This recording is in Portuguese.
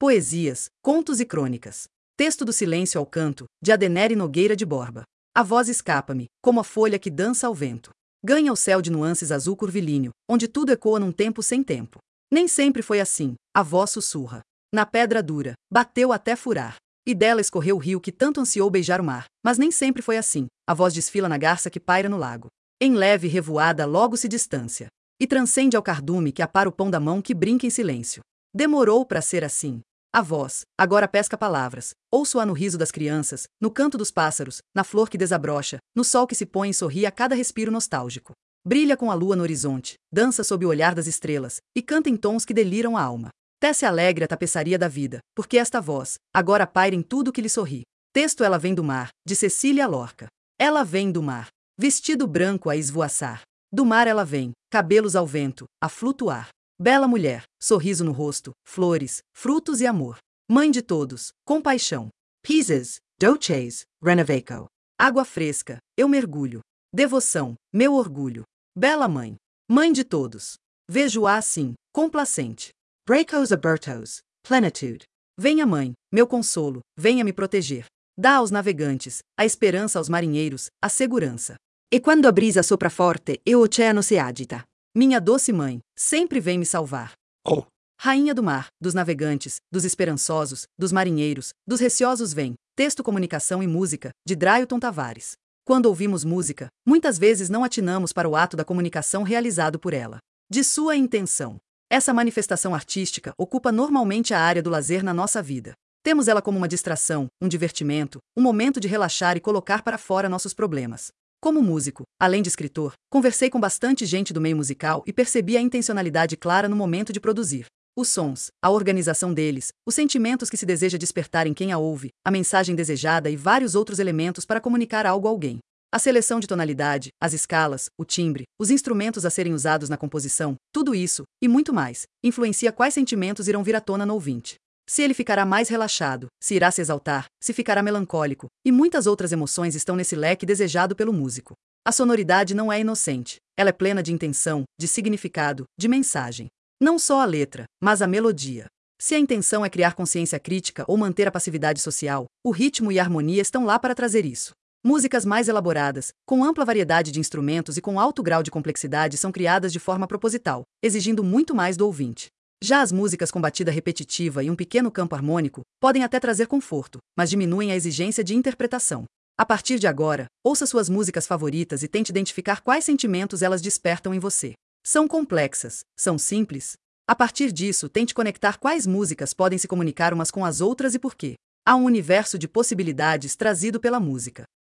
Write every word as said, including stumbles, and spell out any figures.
Poesias, contos e crônicas. Texto do Silêncio ao Canto, de Adenere Nogueira de Borba. A voz escapa-me, como a folha que dança ao vento. Ganha o céu de nuances azul curvilíneo, onde tudo ecoa num tempo sem tempo. Nem sempre foi assim, a voz sussurra. Na pedra dura, bateu até furar. E dela escorreu o rio que tanto ansiou beijar o mar. Mas nem sempre foi assim, a voz desfila na garça que paira no lago. Em leve revoada logo se distância. E transcende ao cardume que apara o pão da mão que brinca em silêncio. Demorou para ser assim. A voz, agora pesca palavras, ouço-a no riso das crianças, no canto dos pássaros, na flor que desabrocha, no sol que se põe e sorri a cada respiro nostálgico. Brilha com a lua no horizonte, dança sob o olhar das estrelas, e canta em tons que deliram a alma. Tece alegre a tapeçaria da vida, porque esta voz, agora paira em tudo que lhe sorri. Texto Ela Vem do Mar, de Cecília Lorca. Ela vem do mar, vestido branco a esvoaçar. Do mar ela vem, cabelos ao vento, a flutuar. Bela mulher, sorriso no rosto, flores, frutos e amor. Mãe de todos, compaixão. Pieces, doces, renovaco. Água fresca, eu mergulho. Devoção, meu orgulho. Bela mãe, mãe de todos. Vejo-a assim, complacente. Bracos abertos, plenitude. Venha mãe, meu consolo, venha me proteger. Dá aos navegantes, a esperança aos marinheiros, a segurança. E quando a brisa sopra forte e o oceano se agita. Minha doce mãe, sempre vem me salvar. Oh. Rainha do mar, dos navegantes, dos esperançosos, dos marinheiros, dos receosos vem. Texto Comunicação e Música, de Drailton Tavares. Quando ouvimos música, muitas vezes não atinamos para o ato da comunicação realizado por ela. De sua intenção. Essa manifestação artística ocupa normalmente a área do lazer na nossa vida. Temos ela como uma distração, um divertimento, um momento de relaxar e colocar para fora nossos problemas. Como músico, além de escritor, conversei com bastante gente do meio musical e percebi a intencionalidade clara no momento de produzir. Os sons, a organização deles, os sentimentos que se deseja despertar em quem a ouve, a mensagem desejada e vários outros elementos para comunicar algo a alguém. A seleção de tonalidade, as escalas, o timbre, os instrumentos a serem usados na composição, tudo isso, e muito mais, influencia quais sentimentos irão vir à tona no ouvinte. Se ele ficará mais relaxado, se irá se exaltar, se ficará melancólico, e muitas outras emoções estão nesse leque desejado pelo músico. A sonoridade não é inocente, ela é plena de intenção, de significado, de mensagem. Não só a letra, mas a melodia. Se a intenção é criar consciência crítica ou manter a passividade social, o ritmo e a harmonia estão lá para trazer isso. Músicas mais elaboradas, com ampla variedade de instrumentos e com alto grau de complexidade são criadas de forma proposital, exigindo muito mais do ouvinte. Já as músicas com batida repetitiva e um pequeno campo harmônico podem até trazer conforto, mas diminuem a exigência de interpretação. A partir de agora, ouça suas músicas favoritas e tente identificar quais sentimentos elas despertam em você. São complexas? São simples? A partir disso, tente conectar quais músicas podem se comunicar umas com as outras e por quê. Há um universo de possibilidades trazido pela música.